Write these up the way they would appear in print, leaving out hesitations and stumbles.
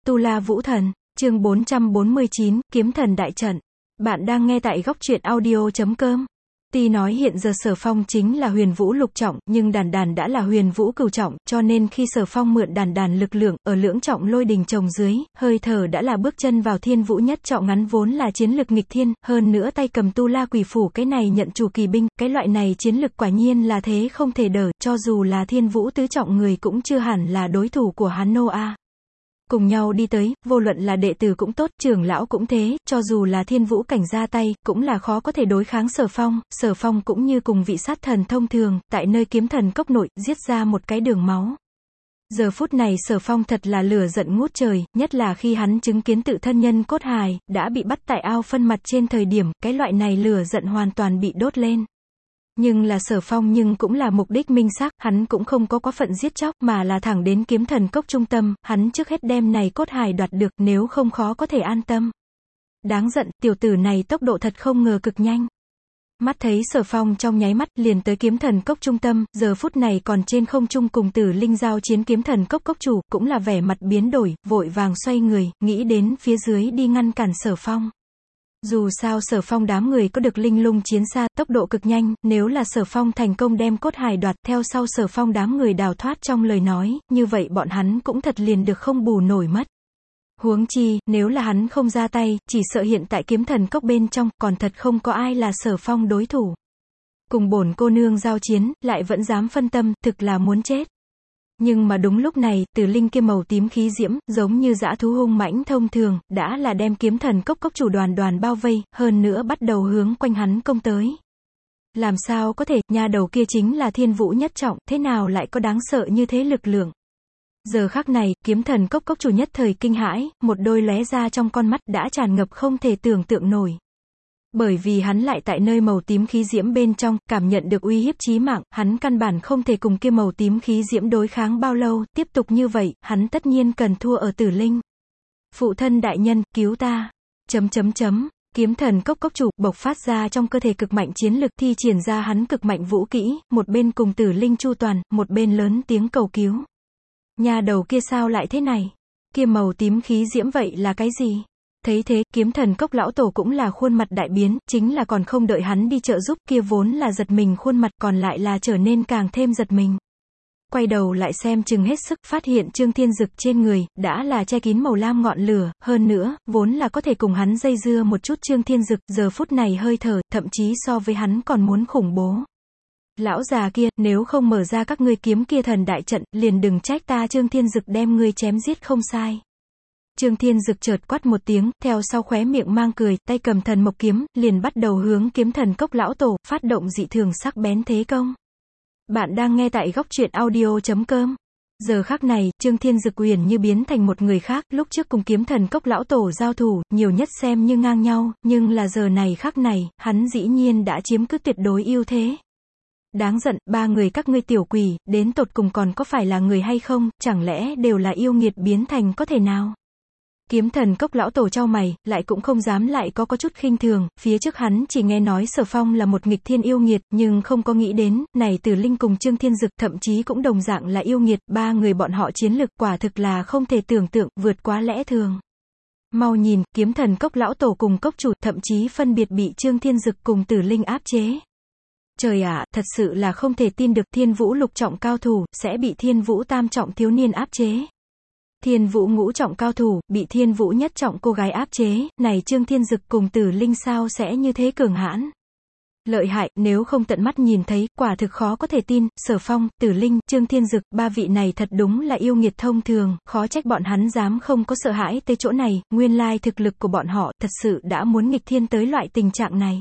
Tu La Vũ Thần, chương 449, Kiếm Thần Đại Trận. Bạn đang nghe tại góc truyện audio.com. Tuy nói hiện giờ Sở Phong chính là huyền vũ lục trọng, nhưng đàn đàn đã là huyền vũ cửu trọng, cho nên khi Sở Phong mượn đàn đàn lực lượng, ở lưỡng trọng lôi đình chồng dưới, hơi thở đã là bước chân vào thiên vũ nhất trọng ngắn vốn là chiến lực nghịch thiên, hơn nữa tay cầm tu la quỷ phủ cái này nhận chủ kỳ binh, cái loại này chiến lực quả nhiên là thế không thể đỡ, cho dù là thiên vũ tứ trọng người cũng chưa hẳn là đối thủ của hắn a. Cùng nhau đi tới, vô luận là đệ tử cũng tốt, trưởng lão cũng thế, cho dù là thiên vũ cảnh ra tay, cũng là khó có thể đối kháng Sở Phong cũng như cùng vị sát thần thông thường, tại nơi kiếm thần cốc nội, giết ra một cái đường máu. Giờ phút này Sở Phong thật là lửa giận ngút trời, nhất là khi hắn chứng kiến tự thân nhân cốt hài, đã bị bắt tại ao phân mặt trên thời điểm, cái loại này lửa giận hoàn toàn bị đốt lên. Nhưng là Sở Phong nhưng cũng là mục đích minh xác, hắn cũng không có quá phận giết chóc, mà là thẳng đến kiếm thần cốc trung tâm, hắn trước hết đem này cốt hài đoạt được, nếu không khó có thể an tâm. Đáng giận, tiểu tử này tốc độ thật không ngờ cực nhanh. Mắt thấy Sở Phong trong nháy mắt, liền tới kiếm thần cốc trung tâm, giờ phút này còn trên không trung cùng Tử Linh giao chiến kiếm thần cốc cốc chủ, cũng là vẻ mặt biến đổi, vội vàng xoay người, nghĩ đến phía dưới đi ngăn cản Sở Phong. Dù sao Sở Phong đám người có được linh lung chiến xa, tốc độ cực nhanh, nếu là Sở Phong thành công đem cốt hài đoạt, theo sau Sở Phong đám người đào thoát trong lời nói, như vậy bọn hắn cũng thật liền được không bù nổi mất. Huống chi, nếu là hắn không ra tay, chỉ sợ hiện tại kiếm thần cốc bên trong, còn thật không có ai là Sở Phong đối thủ. Cùng bổn cô nương giao chiến, lại vẫn dám phân tâm, thực là muốn chết. Nhưng mà đúng lúc này, Tử Linh kia màu tím khí diễm, giống như dã thú hung mãnh thông thường, đã là đem kiếm thần cốc cốc chủ đoàn bao vây, hơn nữa bắt đầu hướng quanh hắn công tới. Làm sao có thể, nha đầu kia chính là thiên vũ nhất trọng, thế nào lại có đáng sợ như thế lực lượng. Giờ khắc này, kiếm thần cốc cốc chủ nhất thời kinh hãi, một đôi lóe ra trong con mắt đã tràn ngập không thể tưởng tượng nổi. Bởi vì hắn lại tại nơi màu tím khí diễm bên trong, cảm nhận được uy hiếp chí mạng, hắn căn bản không thể cùng kia màu tím khí diễm đối kháng bao lâu, tiếp tục như vậy, hắn tất nhiên cần thua ở Tử Linh. Phụ thân đại nhân, cứu ta. Kiếm thần cốc cốc chủ, bộc phát ra trong cơ thể cực mạnh chiến lực, thi triển ra hắn cực mạnh vũ kỹ, một bên cùng Tử Linh chu toàn, một bên lớn tiếng cầu cứu. Nhà đầu kia sao lại thế này? Kia màu tím khí diễm vậy là cái gì? Thấy thế, kiếm thần cốc lão tổ cũng là khuôn mặt đại biến, chính là còn không đợi hắn đi trợ giúp, kia vốn là giật mình khuôn mặt còn lại là trở nên càng thêm giật mình. Quay đầu lại xem chừng hết sức, phát hiện Trương Thiên Dực trên người, đã là che kín màu lam ngọn lửa, hơn nữa, vốn là có thể cùng hắn dây dưa một chút Trương Thiên Dực, giờ phút này hơi thở, thậm chí so với hắn còn muốn khủng bố. Lão già kia, nếu không mở ra các ngươi kiếm kia thần đại trận, liền đừng trách ta Trương Thiên Dực đem ngươi chém giết không sai. Trương Thiên Dực chợt quát một tiếng, theo sau khóe miệng mang cười, tay cầm thần mộc kiếm, liền bắt đầu hướng kiếm thần cốc lão tổ, phát động dị thường sắc bén thế công. Bạn đang nghe tại góc truyện audio.com. Giờ khắc này, Trương Thiên Dực uyển như biến thành một người khác, lúc trước cùng kiếm thần cốc lão tổ giao thủ, nhiều nhất xem như ngang nhau, nhưng là giờ này khắc này, hắn dĩ nhiên đã chiếm cứ tuyệt đối ưu thế. Đáng giận, ba người các ngươi tiểu quỷ, đến tột cùng còn có phải là người hay không, chẳng lẽ đều là yêu nghiệt biến thành có thể nào? Kiếm thần cốc lão tổ chau mày, lại cũng không dám lại có chút khinh thường, phía trước hắn chỉ nghe nói Sở Phong là một nghịch thiên yêu nghiệt, nhưng không có nghĩ đến, này Tử Linh cùng Trương Thiên Dực thậm chí cũng đồng dạng là yêu nghiệt, ba người bọn họ chiến lực quả thực là không thể tưởng tượng, vượt quá lẽ thường. Mau nhìn, kiếm thần cốc lão tổ cùng cốc chủ, thậm chí phân biệt bị Trương Thiên Dực cùng Tử Linh áp chế. Trời ạ, thật sự là không thể tin được thiên vũ lục trọng cao thủ, sẽ bị thiên vũ tam trọng thiếu niên áp chế. Thiên vũ ngũ trọng cao thủ, bị thiên vũ nhất trọng cô gái áp chế, này Trương Thiên Dực cùng Tử Linh sao sẽ như thế cường hãn. Lợi hại, nếu không tận mắt nhìn thấy, quả thực khó có thể tin, Sở Phong, Tử Linh, Trương Thiên Dực, ba vị này thật đúng là yêu nghiệt thông thường, khó trách bọn hắn dám không có sợ hãi tới chỗ này, nguyên lai thực lực của bọn họ, thật sự đã muốn nghịch thiên tới loại tình trạng này.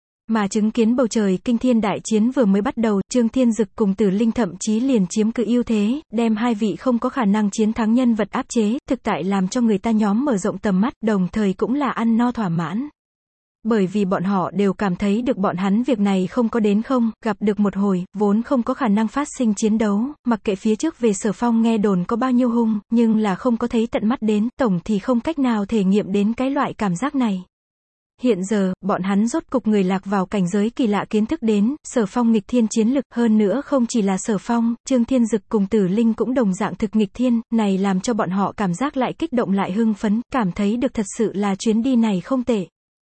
Mà chứng kiến bầu trời kinh thiên đại chiến vừa mới bắt đầu, Trương Thiên Dực cùng Tử Linh thậm chí liền chiếm cứ ưu thế, đem hai vị không có khả năng chiến thắng nhân vật áp chế, thực tại làm cho người ta nhóm mở rộng tầm mắt, đồng thời cũng là ăn no thỏa mãn. Bởi vì bọn họ đều cảm thấy được bọn hắn việc này không có đến không, gặp được một hồi, vốn không có khả năng phát sinh chiến đấu, mặc kệ phía trước về Sở Phong nghe đồn có bao nhiêu hung, nhưng là không có thấy tận mắt đến, tổng thì không cách nào thể nghiệm đến cái loại cảm giác này. Hiện giờ, bọn hắn rốt cục người lạc vào cảnh giới kỳ lạ kiến thức đến, Sở Phong nghịch thiên chiến lực, hơn nữa không chỉ là Sở Phong, Trương Thiên Dực cùng Tử Linh cũng đồng dạng thực nghịch thiên, này làm cho bọn họ cảm giác lại kích động lại hưng phấn, cảm thấy được thật sự là chuyến đi này không tệ.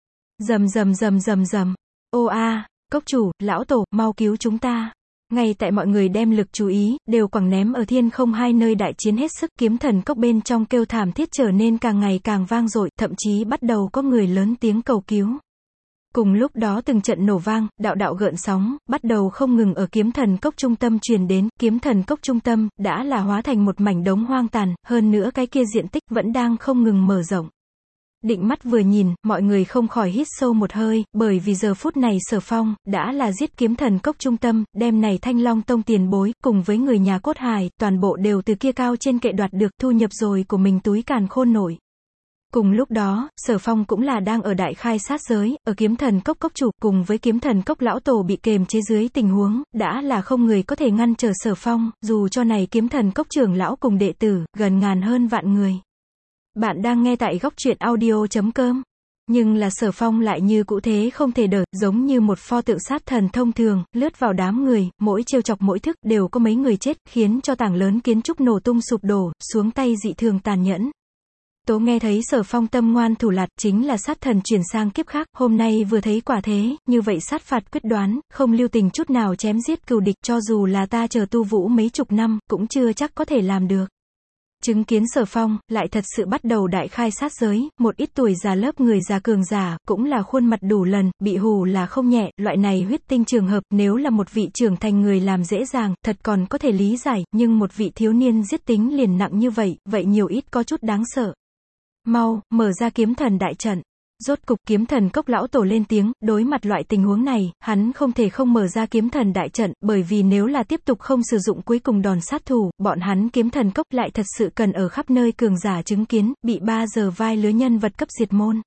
Rầm rầm rầm rầm rầm. Ô a, cốc chủ, lão tổ, mau cứu chúng ta. Ngay tại mọi người đem lực chú ý, đều quẳng ném ở thiên không hai nơi đại chiến hết sức, kiếm thần cốc bên trong kêu thảm thiết trở nên càng ngày càng vang dội, thậm chí bắt đầu có người lớn tiếng cầu cứu. Cùng lúc đó từng trận nổ vang, đạo đạo gợn sóng, bắt đầu không ngừng ở kiếm thần cốc trung tâm truyền đến, kiếm thần cốc trung tâm, đã là hóa thành một mảnh đống hoang tàn, hơn nữa cái kia diện tích vẫn đang không ngừng mở rộng. Định mắt vừa nhìn, mọi người không khỏi hít sâu một hơi, bởi vì giờ phút này Sở Phong, đã là giết kiếm thần cốc trung tâm, đem này Thanh Long Tông tiền bối, cùng với người nhà cốt hài, toàn bộ đều từ kia cao trên kệ đoạt được, thu nhập rồi của mình túi càn khôn nổi. Cùng lúc đó, Sở Phong cũng là đang ở đại khai sát giới, ở kiếm thần cốc cốc chủ, cùng với kiếm thần cốc lão tổ bị kềm chế dưới tình huống, đã là không người có thể ngăn trở Sở Phong, dù cho này kiếm thần cốc trưởng lão cùng đệ tử, gần ngàn hơn vạn người. Bạn đang nghe tại góc truyện audio.com. Nhưng là Sở Phong lại như cũ thế không thể đỡ, giống như một pho tượng sát thần thông thường, lướt vào đám người, mỗi trêu chọc mỗi thức đều có mấy người chết, khiến cho tảng lớn kiến trúc nổ tung sụp đổ, xuống tay dị thường tàn nhẫn. Tố nghe thấy Sở Phong tâm ngoan thủ lạt, chính là sát thần chuyển sang kiếp khác, hôm nay vừa thấy quả thế, như vậy sát phạt quyết đoán, không lưu tình chút nào chém giết cừu địch, cho dù là ta chờ tu vũ mấy chục năm, cũng chưa chắc có thể làm được. Chứng kiến Sở Phong, lại thật sự bắt đầu đại khai sát giới, một ít tuổi già lớp người già cường giả, cũng là khuôn mặt đủ lần, bị hù là không nhẹ, loại này huyết tinh trường hợp, nếu là một vị trưởng thành người làm dễ dàng, thật còn có thể lý giải, nhưng một vị thiếu niên giết tính liền nặng như vậy, vậy nhiều ít có chút đáng sợ. Mau, mở ra kiếm thần đại trận. Rốt cục kiếm thần cốc lão tổ lên tiếng, đối mặt loại tình huống này, hắn không thể không mở ra kiếm thần đại trận, bởi vì nếu là tiếp tục không sử dụng cuối cùng đòn sát thủ, bọn hắn kiếm thần cốc lại thật sự cần ở khắp nơi cường giả chứng kiến, bị 3 giờ vai lứa nhân vật cấp diệt môn.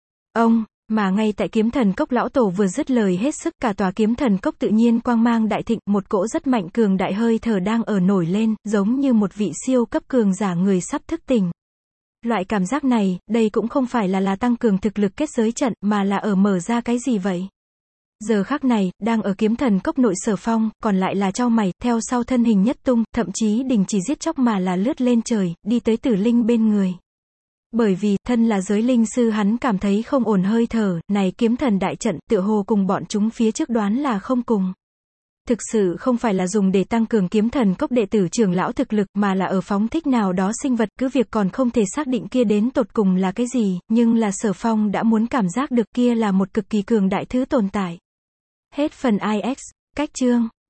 Mà ngay tại kiếm thần cốc lão tổ vừa dứt lời hết sức, cả tòa kiếm thần cốc tự nhiên quang mang đại thịnh, một cỗ rất mạnh cường đại hơi thở đang ở nổi lên, giống như một vị siêu cấp cường giả người sắp thức tỉnh. Loại cảm giác này, đây cũng không phải là tăng cường thực lực kết giới trận, mà là ở mở ra cái gì vậy? Giờ khắc này, đang ở kiếm thần cốc nội Sở Phong, còn lại là chau mày, theo sau thân hình nhất tung, thậm chí đình chỉ giết chóc mà là lướt lên trời, đi tới Tử Linh bên người. Bởi vì, thân là giới linh sư hắn cảm thấy không ổn hơi thở, này kiếm thần đại trận, tựa hồ cùng bọn chúng phía trước đoán là không cùng. Thực sự không phải là dùng để tăng cường kiếm thần cốc đệ tử trưởng lão thực lực, mà là ở phóng thích nào đó sinh vật, cứ việc còn không thể xác định kia đến tột cùng là cái gì, nhưng là Sở Phong đã muốn cảm giác được kia là một cực kỳ cường đại thứ tồn tại. Hết phần IX, cách chương.